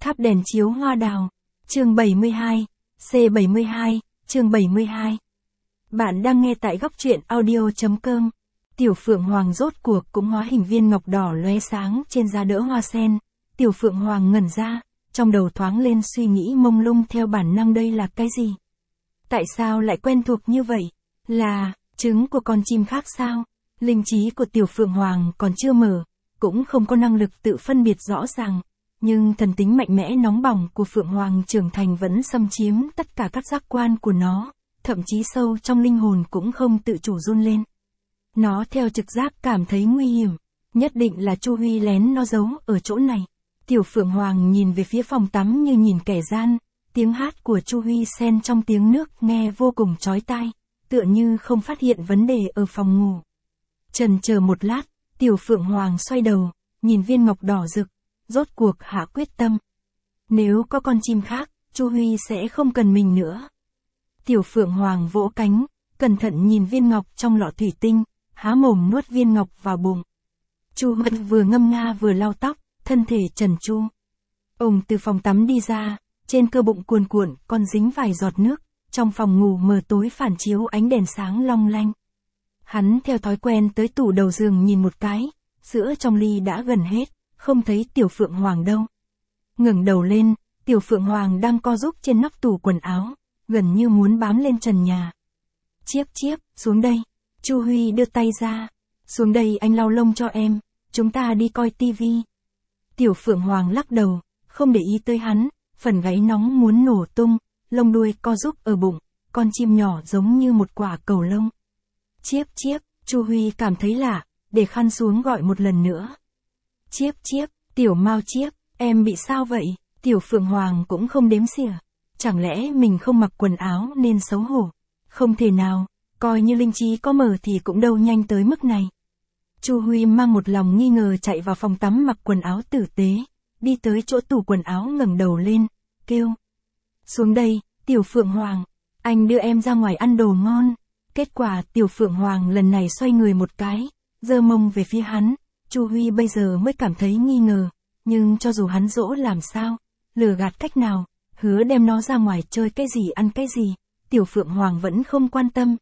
Tháp đèn chiếu hoa đào. Chương 72. C72, chương 72. Bạn đang nghe tại góc truyện audio.com. Tiểu Phượng Hoàng rốt cuộc cũng hóa hình viên ngọc đỏ lóe sáng trên da đỡ hoa sen. Tiểu Phượng Hoàng ngẩn ra, trong đầu thoáng lên suy nghĩ mông lung theo bản năng đây là cái gì? Tại sao lại quen thuộc như vậy? Là trứng của con chim khác sao? Linh trí của Tiểu Phượng Hoàng còn chưa mở, cũng không có năng lực tự phân biệt rõ ràng. Nhưng thần tính mạnh mẽ nóng bỏng của Phượng Hoàng trưởng thành vẫn xâm chiếm tất cả các giác quan của nó, thậm chí sâu trong linh hồn cũng không tự chủ run lên. Nó theo trực giác cảm thấy nguy hiểm, nhất định là Chu Huy lén nó giấu ở chỗ này. Tiểu Phượng Hoàng nhìn về phía phòng tắm như nhìn kẻ gian, tiếng hát của Chu Huy xen trong tiếng nước nghe vô cùng chói tai, tựa như không phát hiện vấn đề ở phòng ngủ. Chần chờ một lát, Tiểu Phượng Hoàng xoay đầu, nhìn viên ngọc đỏ rực, rốt cuộc hạ quyết tâm. Nếu có con chim khác, Chu Huy sẽ không cần mình nữa. Tiểu Phượng Hoàng vỗ cánh, cẩn thận nhìn viên ngọc trong lọ thủy tinh, há mồm nuốt viên ngọc vào bụng. Chu Huy vừa ngâm nga vừa lau tóc, thân thể trần tru. Ông từ phòng tắm đi ra, trên cơ bụng cuồn cuộn còn dính vài giọt nước, trong phòng ngủ mờ tối phản chiếu ánh đèn sáng long lanh. Hắn theo thói quen tới tủ đầu giường nhìn một cái, sữa trong ly đã gần hết, không thấy Tiểu Phượng Hoàng đâu. Ngẩng đầu lên, Tiểu Phượng Hoàng đang co rúm trên nóc tủ quần áo, gần như muốn bám lên trần nhà. Chiếc chiếc, xuống đây. Chu Huy đưa tay ra. Xuống đây anh lau lông cho em, chúng ta đi coi tivi. Tiểu Phượng Hoàng lắc đầu, không để ý tới hắn, phần gáy nóng muốn nổ tung, lông đuôi co rúm ở bụng, con chim nhỏ giống như một quả cầu lông. Chiếc chiếc, Chu Huy cảm thấy lạ, để khăn xuống gọi một lần nữa. Chiếc chiếc, Tiểu Mao chiếc, em bị sao vậy? Tiểu Phượng Hoàng cũng không đếm xỉa. Chẳng lẽ mình không mặc quần áo nên xấu hổ? Không thể nào, coi như linh trí có mở thì cũng đâu nhanh tới mức này. Chu Huy mang một lòng nghi ngờ chạy vào phòng tắm mặc quần áo tử tế, đi tới chỗ tủ quần áo ngẩng đầu lên, kêu. Xuống đây, Tiểu Phượng Hoàng, anh đưa em ra ngoài ăn đồ ngon. Kết quả Tiểu Phượng Hoàng lần này xoay người một cái, giơ mông về phía hắn. Chu Huy bây giờ mới cảm thấy nghi ngờ, nhưng cho dù hắn dỗ làm sao, lừa gạt cách nào, hứa đem nó ra ngoài chơi cái gì ăn cái gì, Tiểu Phượng Hoàng vẫn không quan tâm.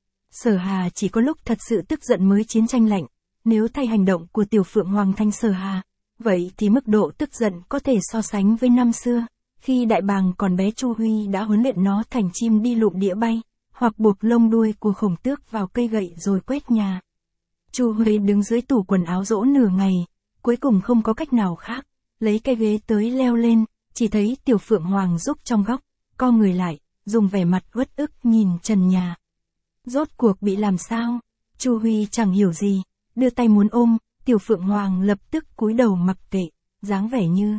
Sở Hà chỉ có lúc thật sự tức giận mới chiến tranh lạnh, nếu thay hành động của Tiểu Phượng Hoàng thành Sở Hà, vậy thì mức độ tức giận có thể so sánh với năm xưa, khi đại bàng còn bé Chu Huy đã huấn luyện nó thành chim đi lụm đĩa bay, hoặc buộc lông đuôi của khổng tước vào cây gậy rồi quét nhà. Chu Huy đứng dưới tủ quần áo dỗ nửa ngày, cuối cùng không có cách nào khác, lấy cái ghế tới leo lên, chỉ thấy Tiểu Phượng Hoàng rúc trong góc, co người lại, dùng vẻ mặt uất ức nhìn trần nhà. Rốt cuộc bị làm sao? Chu Huy chẳng hiểu gì, đưa tay muốn ôm, Tiểu Phượng Hoàng lập tức cúi đầu mặc kệ, dáng vẻ như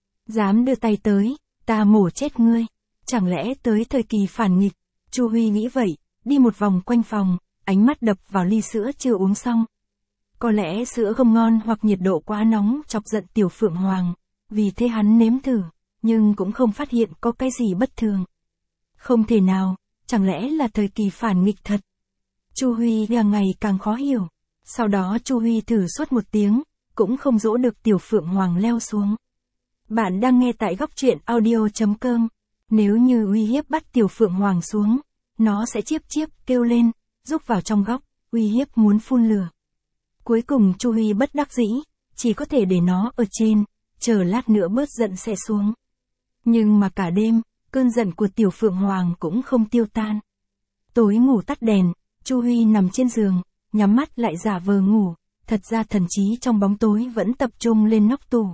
dám đưa tay tới, ta mổ chết ngươi. Chẳng lẽ tới thời kỳ phản nghịch? Chu Huy nghĩ vậy, đi một vòng quanh phòng, ánh mắt đập vào ly sữa chưa uống xong. Có lẽ sữa không ngon hoặc nhiệt độ quá nóng chọc giận Tiểu Phượng Hoàng, vì thế hắn nếm thử, nhưng cũng không phát hiện có cái gì bất thường. Không thể nào, chẳng lẽ là thời kỳ phản nghịch thật? Chu Huy càng ngày càng khó hiểu. Sau đó Chu Huy thử suốt một tiếng, cũng không dỗ được Tiểu Phượng Hoàng leo xuống. Bạn đang nghe tại góc truyện audio.com. Nếu như uy hiếp bắt Tiểu Phượng Hoàng xuống, nó sẽ chiếc chiếc kêu lên, rúc vào trong góc, uy hiếp muốn phun lửa. Cuối cùng Chu Huy bất đắc dĩ, chỉ có thể để nó ở trên, chờ lát nữa bớt giận sẽ xuống. Nhưng mà cả đêm, cơn giận của Tiểu Phượng Hoàng cũng không tiêu tan. Tối ngủ tắt đèn, Chu Huy nằm trên giường, nhắm mắt lại giả vờ ngủ, thật ra thần trí trong bóng tối vẫn tập trung lên nóc tủ.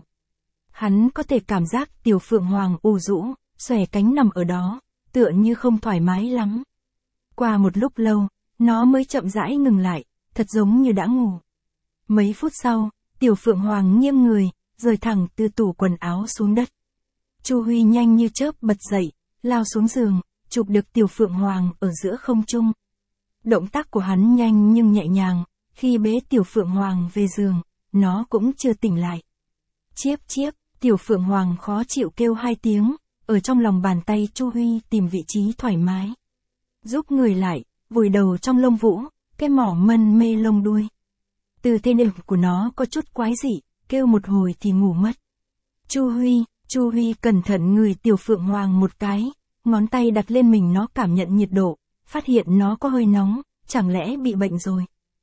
Hắn có thể cảm giác Tiểu Phượng Hoàng ù rũ, xòe cánh nằm ở đó, tựa như không thoải mái lắm. Qua một lúc lâu, nó mới chậm rãi ngừng lại, thật giống như đã ngủ. Mấy phút sau, Tiểu Phượng Hoàng nghiêng người, rời thẳng từ tủ quần áo xuống đất. Chu Huy nhanh như chớp bật dậy, lao xuống giường, chụp được Tiểu Phượng Hoàng ở giữa không trung. Động tác của hắn nhanh nhưng nhẹ nhàng, khi bế Tiểu Phượng Hoàng về giường, nó cũng chưa tỉnh lại. Chiếc chiếc, Tiểu Phượng Hoàng khó chịu kêu hai tiếng, ở trong lòng bàn tay Chu Huy tìm vị trí thoải mái. Giúp người lại, vùi đầu trong lông vũ, cái mỏ mân mê lông đuôi. Từ thế nệm của nó có chút quái dị, kêu một hồi thì ngủ mất. Chu Huy, Chu Huy cẩn thận ngửi Tiểu Phượng Hoàng một cái, ngón tay đặt lên mình nó cảm nhận nhiệt độ, phát hiện nó có hơi nóng, chẳng lẽ bị bệnh rồi?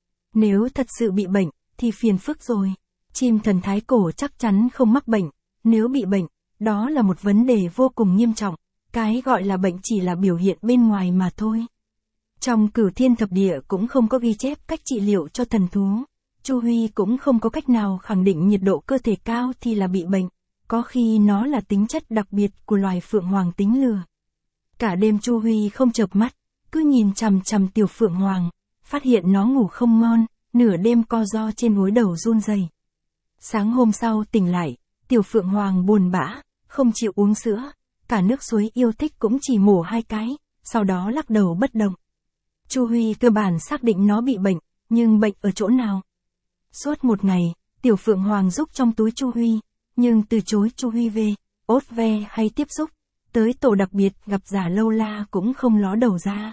Nếu thật sự bị bệnh, thì phiền phức rồi. Chim thần thái cổ chắc chắn không mắc bệnh, nếu bị bệnh, đó là một vấn đề vô cùng nghiêm trọng, cái gọi là bệnh chỉ là biểu hiện bên ngoài mà thôi. Trong Cửu Thiên Thập Địa cũng không có ghi chép cách trị liệu cho thần thú, Chu Huy cũng không có cách nào khẳng định nhiệt độ cơ thể cao thì là bị bệnh, có khi nó là tính chất đặc biệt của loài Phượng Hoàng tính lừa. Cả đêm Chu Huy không chợp mắt, cứ nhìn chằm chằm Tiểu Phượng Hoàng, phát hiện nó ngủ không ngon, nửa đêm co ro trên gối đầu run rẩy. Sáng hôm sau tỉnh lại, Tiểu Phượng Hoàng buồn bã, không chịu uống sữa, cả nước suối yêu thích cũng chỉ mổ 2 cái, sau đó lắc đầu bất động. Chu Huy cơ bản xác định nó bị bệnh, nhưng bệnh ở chỗ nào? Suốt một ngày, Tiểu Phượng Hoàng rúc trong túi Chu Huy, nhưng từ chối Chu Huy về, ốt ve hay tiếp xúc, tới tổ đặc biệt gặp Giả Lâu La cũng không ló đầu ra.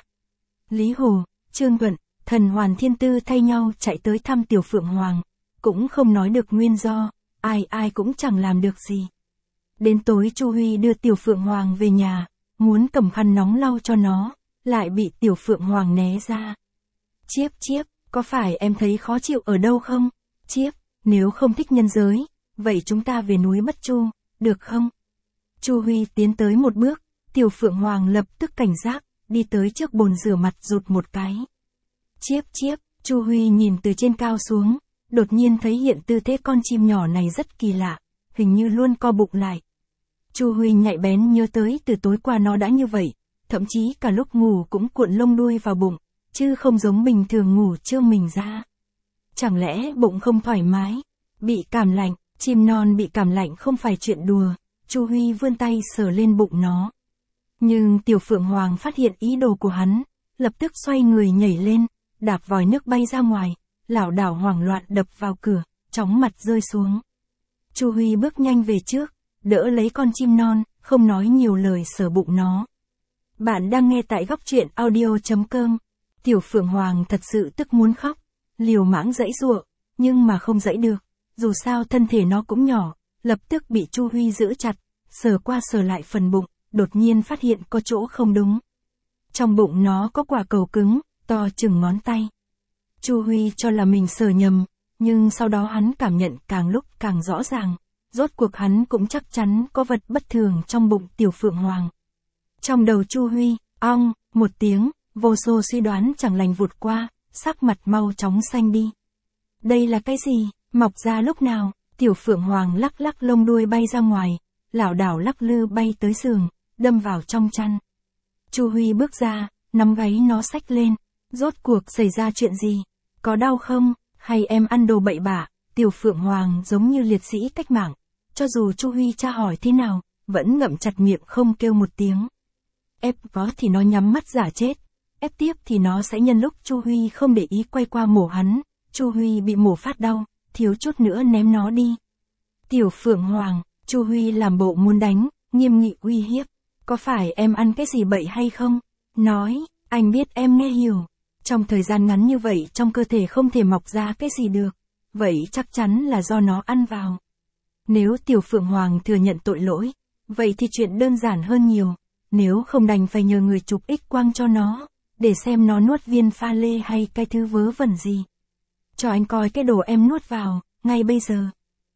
Lý Hồ, Trương Thuận, Thần Hoàn Thiên Tư thay nhau chạy tới thăm Tiểu Phượng Hoàng, cũng không nói được nguyên do, ai cũng chẳng làm được gì. Đến tối Chu Huy đưa Tiểu Phượng Hoàng về nhà, muốn cầm khăn nóng lau cho nó, lại bị Tiểu Phượng Hoàng né ra. Chiếp chiếp, có phải em thấy khó chịu ở đâu không? Chiếp, nếu không thích nhân giới, vậy chúng ta về núi Bất Chu, được không? Chu Huy tiến tới một bước, Tiểu Phượng Hoàng lập tức cảnh giác, đi tới trước bồn rửa mặt rụt một cái. Chiếp chiếp, Chu Huy nhìn từ trên cao xuống, đột nhiên thấy hiện tư thế con chim nhỏ này rất kỳ lạ, hình như luôn co bụng lại. Chu Huy nhạy bén nhớ tới từ tối qua nó đã như vậy, thậm chí cả lúc ngủ cũng cuộn lông đuôi vào bụng, chứ không giống bình thường ngủ trương mình ra. Chẳng lẽ bụng không thoải mái, bị cảm lạnh, chim non bị cảm lạnh không phải chuyện đùa, Chu Huy vươn tay sờ lên bụng nó. Nhưng Tiểu Phượng Hoàng phát hiện ý đồ của hắn, lập tức xoay người nhảy lên, đạp vòi nước bay ra ngoài, lảo đảo hoảng loạn đập vào cửa, chóng mặt rơi xuống. Chu Huy bước nhanh về trước, đỡ lấy con chim non, không nói nhiều lời sờ bụng nó. Bạn đang nghe tại góc truyện audio.com. Tiểu Phượng Hoàng thật sự tức muốn khóc, liều mãng giãy giụa, nhưng mà không giãy được, dù sao thân thể nó cũng nhỏ, lập tức bị Chu Huy giữ chặt, sờ qua sờ lại phần bụng, đột nhiên phát hiện có chỗ không đúng. Trong bụng nó có quả cầu cứng, to chừng ngón tay. Chu Huy cho là mình sờ nhầm, nhưng sau đó hắn cảm nhận càng lúc càng rõ ràng, rốt cuộc hắn cũng chắc chắn có vật bất thường trong bụng Tiểu Phượng Hoàng. Trong đầu Chu Huy, ong, một tiếng, vô số suy đoán chẳng lành vụt qua, sắc mặt mau chóng xanh đi. Đây là cái gì, mọc ra lúc nào? Tiểu Phượng Hoàng lắc lắc lông đuôi bay ra ngoài, lảo đảo lắc lư bay tới giường, đâm vào trong chăn. Chu Huy bước ra, nắm gáy nó xách lên, rốt cuộc xảy ra chuyện gì? Có đau không? Hay em ăn đồ bậy bạ? Tiểu Phượng Hoàng giống như liệt sĩ cách mạng, cho dù Chu Huy tra hỏi thế nào, vẫn ngậm chặt miệng không kêu một tiếng. Ép có thì nó nhắm mắt giả chết, ép tiếp thì nó sẽ nhân lúc Chu Huy không để ý quay qua mổ hắn, Chu Huy bị mổ phát đau, thiếu chút nữa ném nó đi. Tiểu Phượng Hoàng, Chu Huy làm bộ muốn đánh, nghiêm nghị uy hiếp, có phải em ăn cái gì bậy hay không? Nói, anh biết em nghe hiểu, trong thời gian ngắn như vậy trong cơ thể không thể mọc ra cái gì được, vậy chắc chắn là do nó ăn vào. Nếu Tiểu Phượng Hoàng thừa nhận tội lỗi, vậy thì chuyện đơn giản hơn nhiều, nếu không đành phải nhờ người chụp X-quang cho nó, để xem nó nuốt viên pha lê hay cái thứ vớ vẩn gì. Cho anh coi cái đồ em nuốt vào, ngay bây giờ.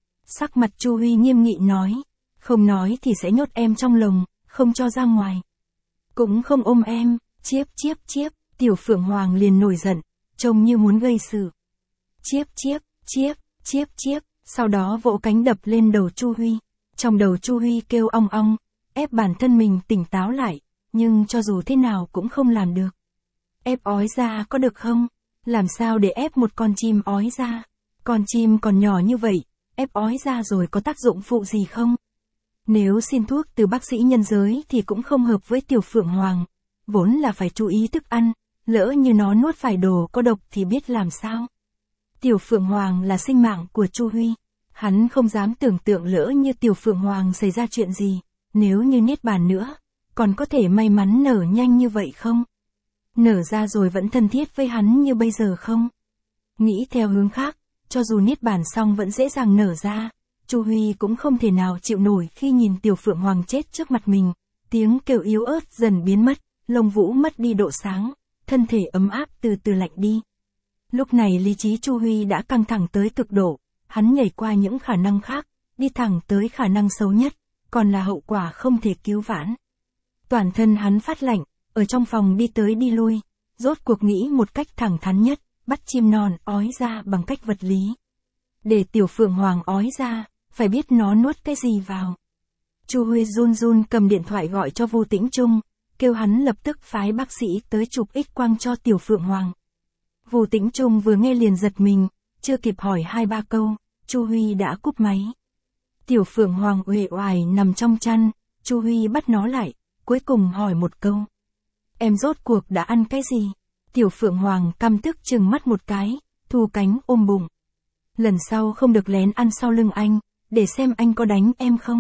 Sắc mặt Chu Huy nghiêm nghị nói, không nói thì sẽ nhốt em trong lồng, không cho ra ngoài. Cũng không ôm em, chiếp chiếp chiếp, Tiểu Phượng Hoàng liền nổi giận, trông như muốn gây sự. Chiếp chiếp, chiếp, chiếp chiếp, sau đó vỗ cánh đập lên đầu Chu Huy. Trong đầu Chu Huy kêu ong ong, ép bản thân mình tỉnh táo lại, nhưng cho dù thế nào cũng không làm được. Ép ói ra có được không? Làm sao để ép một con chim ói ra? Con chim còn nhỏ như vậy, ép ói ra rồi có tác dụng phụ gì không? Nếu xin thuốc từ bác sĩ nhân giới thì cũng không hợp với Tiểu Phượng Hoàng, vốn là phải chú ý thức ăn, lỡ như nó nuốt phải đồ có độc thì biết làm sao? Tiểu Phượng Hoàng là sinh mạng của Chu Huy, hắn không dám tưởng tượng lỡ như Tiểu Phượng Hoàng xảy ra chuyện gì, nếu như niết bàn nữa, còn có thể may mắn nở nhanh như vậy không? Nở ra rồi vẫn thân thiết với hắn như bây giờ không? Nghĩ theo hướng khác, cho dù niết bàn xong vẫn dễ dàng nở ra, Chu Huy cũng không thể nào chịu nổi khi nhìn Tiểu Phượng Hoàng chết trước mặt mình, tiếng kêu yếu ớt dần biến mất, lông vũ mất đi độ sáng, thân thể ấm áp từ từ lạnh đi. Lúc này lý trí Chu Huy đã căng thẳng tới cực độ, hắn nhảy qua những khả năng khác, đi thẳng tới khả năng xấu nhất, còn là hậu quả không thể cứu vãn. Toàn thân hắn phát lạnh, ở trong phòng đi tới đi lui, rốt cuộc nghĩ một cách thẳng thắn nhất, bắt chim non ói ra bằng cách vật lý. Để Tiểu Phượng Hoàng ói ra, phải biết nó nuốt cái gì vào. Chu Huy run run cầm điện thoại gọi cho Vu Tĩnh Trung, kêu hắn lập tức phái bác sĩ tới chụp X-quang cho Tiểu Phượng Hoàng. Vu Tĩnh Trung vừa nghe liền giật mình, chưa kịp hỏi 2-3 câu, Chu Huy đã cúp máy. Tiểu Phượng Hoàng uể oải nằm trong chăn, Chu Huy bắt nó lại, cuối cùng hỏi một câu. Em rốt cuộc đã ăn cái gì? Tiểu Phượng Hoàng căm tức trừng mắt một cái, thu cánh ôm bụng. Lần sau không được lén ăn sau lưng anh, để xem anh có đánh em không.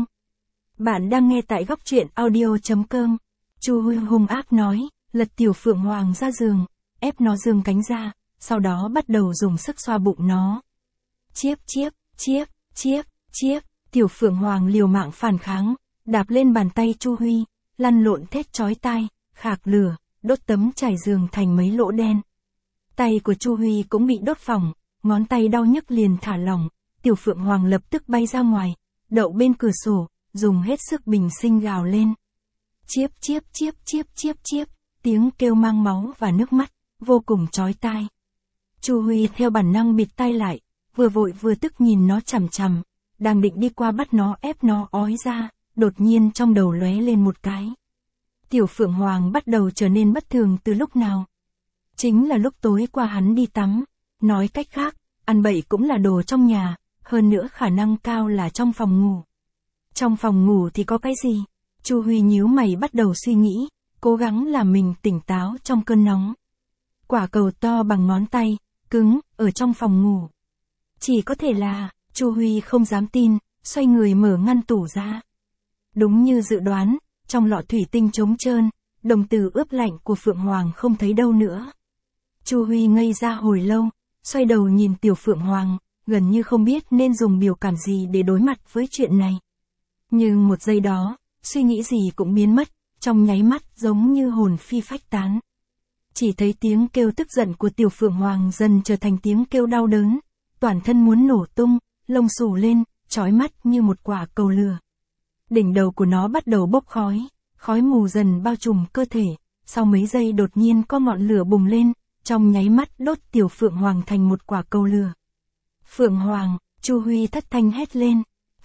Bạn đang nghe tại góc truyện audio.com. Chu Huy hung ác nói, lật Tiểu Phượng Hoàng ra giường, ép nó giương cánh ra, sau đó bắt đầu dùng sức xoa bụng nó. Chiếc chiếc, chiếc, chiếc, chiếc, Tiểu Phượng Hoàng liều mạng phản kháng, đạp lên bàn tay Chu Huy, lăn lộn thét chói tai, khạc lửa, đốt tấm trải giường thành mấy lỗ đen. Tay của Chu Huy cũng bị đốt phỏng, ngón tay đau nhức liền thả lỏng, Tiểu Phượng Hoàng lập tức bay ra ngoài, đậu bên cửa sổ, dùng hết sức bình sinh gào lên. Chiếp chiếp chiếp chiếp chiếp chiếp, tiếng kêu mang máu và nước mắt, vô cùng chói tai. Chu Huy theo bản năng bịt tai lại, vừa vội vừa tức nhìn nó chằm chằm, đang định đi qua bắt nó ép nó ói ra, đột nhiên trong đầu lóe lên một cái. Tiểu Phượng Hoàng bắt đầu trở nên bất thường từ lúc nào? Chính là lúc tối qua hắn đi tắm, nói cách khác, ăn bậy cũng là đồ trong nhà, hơn nữa khả năng cao là trong phòng ngủ. Trong phòng ngủ thì có cái gì? Chu Huy nhíu mày bắt đầu suy nghĩ, cố gắng làm mình tỉnh táo trong cơn nóng. Quả cầu to bằng ngón tay, cứng, ở trong phòng ngủ. Chỉ có thể là, Chu Huy không dám tin, xoay người mở ngăn tủ ra. Đúng như dự đoán, trong lọ thủy tinh trống trơn, đồng từ ướp lạnh của Phượng Hoàng không thấy đâu nữa. Chu Huy ngây ra hồi lâu, xoay đầu nhìn Tiểu Phượng Hoàng, gần như không biết nên dùng biểu cảm gì để đối mặt với chuyện này. Nhưng một giây đó, suy nghĩ gì cũng biến mất, trong nháy mắt giống như hồn phi phách tán. Chỉ thấy tiếng kêu tức giận của Tiểu Phượng Hoàng dần trở thành tiếng kêu đau đớn, toàn thân muốn nổ tung, lông xù lên, chói mắt như một quả cầu lửa. Đỉnh đầu của nó bắt đầu bốc khói, khói mù dần bao trùm cơ thể, sau mấy giây đột nhiên có ngọn lửa bùng lên, trong nháy mắt đốt Tiểu Phượng Hoàng thành một quả cầu lửa. Phượng Hoàng, Chu Huy thất thanh hét lên.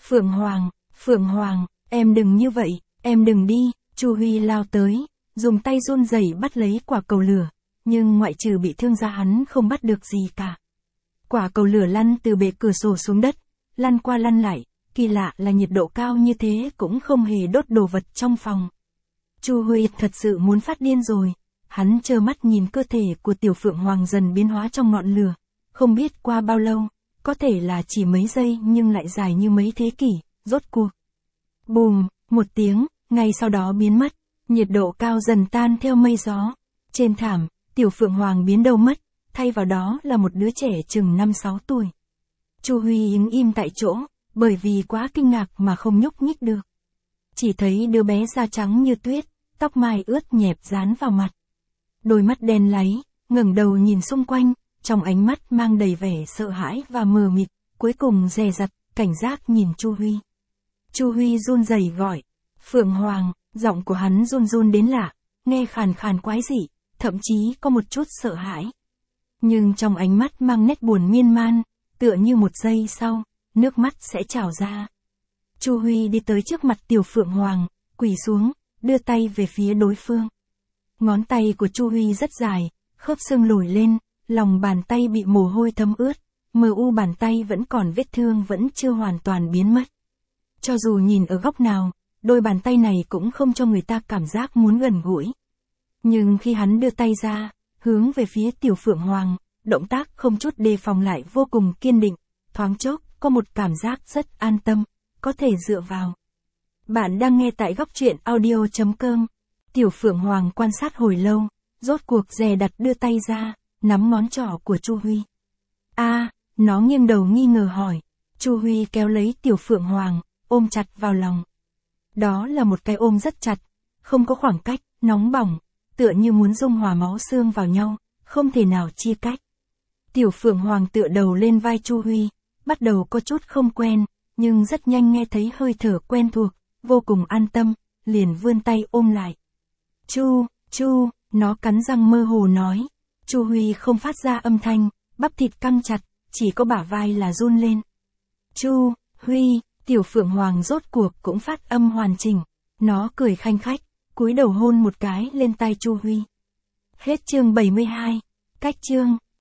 Phượng Hoàng, em đừng như vậy, em đừng đi. Chu Huy lao tới, dùng tay run rẩy bắt lấy quả cầu lửa, nhưng ngoại trừ bị thương ra hắn không bắt được gì cả. Quả cầu lửa lăn từ bệ cửa sổ xuống đất, lăn qua lăn lại, kỳ lạ là nhiệt độ cao như thế cũng không hề đốt đồ vật trong phòng. Chu Huy thật sự muốn phát điên rồi, hắn trơ mắt nhìn cơ thể của Tiểu Phượng Hoàng dần biến hóa trong ngọn lửa, không biết qua bao lâu, có thể là chỉ mấy giây nhưng lại dài như mấy thế kỷ, rốt cuộc. Bùm, một tiếng, ngay sau đó biến mất, nhiệt độ cao dần tan theo mây gió. Trên thảm, Tiểu Phượng Hoàng biến đâu mất, thay vào đó là một đứa trẻ chừng 5-6 tuổi. Chu Huy đứng im tại chỗ, bởi vì quá kinh ngạc mà không nhúc nhích được. Chỉ thấy đứa bé da trắng như tuyết, tóc mai ướt nhẹp dán vào mặt. Đôi mắt đen láy, ngẩng đầu nhìn xung quanh, trong ánh mắt mang đầy vẻ sợ hãi và mờ mịt, cuối cùng dè dặt, cảnh giác nhìn Chu Huy. Chu Huy run rẩy gọi, Phượng Hoàng, giọng của hắn run run đến lạ, nghe khàn khàn quái dị, thậm chí có một chút sợ hãi. Nhưng trong ánh mắt mang nét buồn miên man, tựa như một giây sau, nước mắt sẽ trào ra. Chu Huy đi tới trước mặt Tiểu Phượng Hoàng, quỳ xuống, đưa tay về phía đối phương. Ngón tay của Chu Huy rất dài, khớp xương lồi lên, lòng bàn tay bị mồ hôi thấm ướt, mờ u bàn tay vẫn còn vết thương vẫn chưa hoàn toàn biến mất. Cho dù nhìn ở góc nào, đôi bàn tay này cũng không cho người ta cảm giác muốn gần gũi. Nhưng khi hắn đưa tay ra, hướng về phía Tiểu Phượng Hoàng, động tác không chút đề phòng lại vô cùng kiên định, thoáng chốc, có một cảm giác rất an tâm, có thể dựa vào. Bạn đang nghe tại góc truyện audio.com. Tiểu Phượng Hoàng quan sát hồi lâu, rốt cuộc dè đặt đưa tay ra, nắm ngón trỏ của Chu Huy. Nó nghiêng đầu nghi ngờ hỏi. Chu Huy kéo lấy Tiểu Phượng Hoàng, ôm chặt vào lòng. Đó là một cái ôm rất chặt, không có khoảng cách, nóng bỏng, tựa như muốn dung hòa máu xương vào nhau, không thể nào chia cách. Tiểu Phượng Hoàng tựa đầu lên vai Chu Huy, bắt đầu có chút không quen, nhưng rất nhanh nghe thấy hơi thở quen thuộc, vô cùng an tâm, liền vươn tay ôm lại. Chu, nó cắn răng mơ hồ nói. Chu Huy không phát ra âm thanh, bắp thịt căng chặt, chỉ có bả vai là run lên. Chu Huy, Tiểu Phượng Hoàng rốt cuộc cũng phát âm hoàn chỉnh. Nó cười khanh khách, cúi đầu hôn một cái lên tay Chu Huy. Hết chương 72. Cách chương.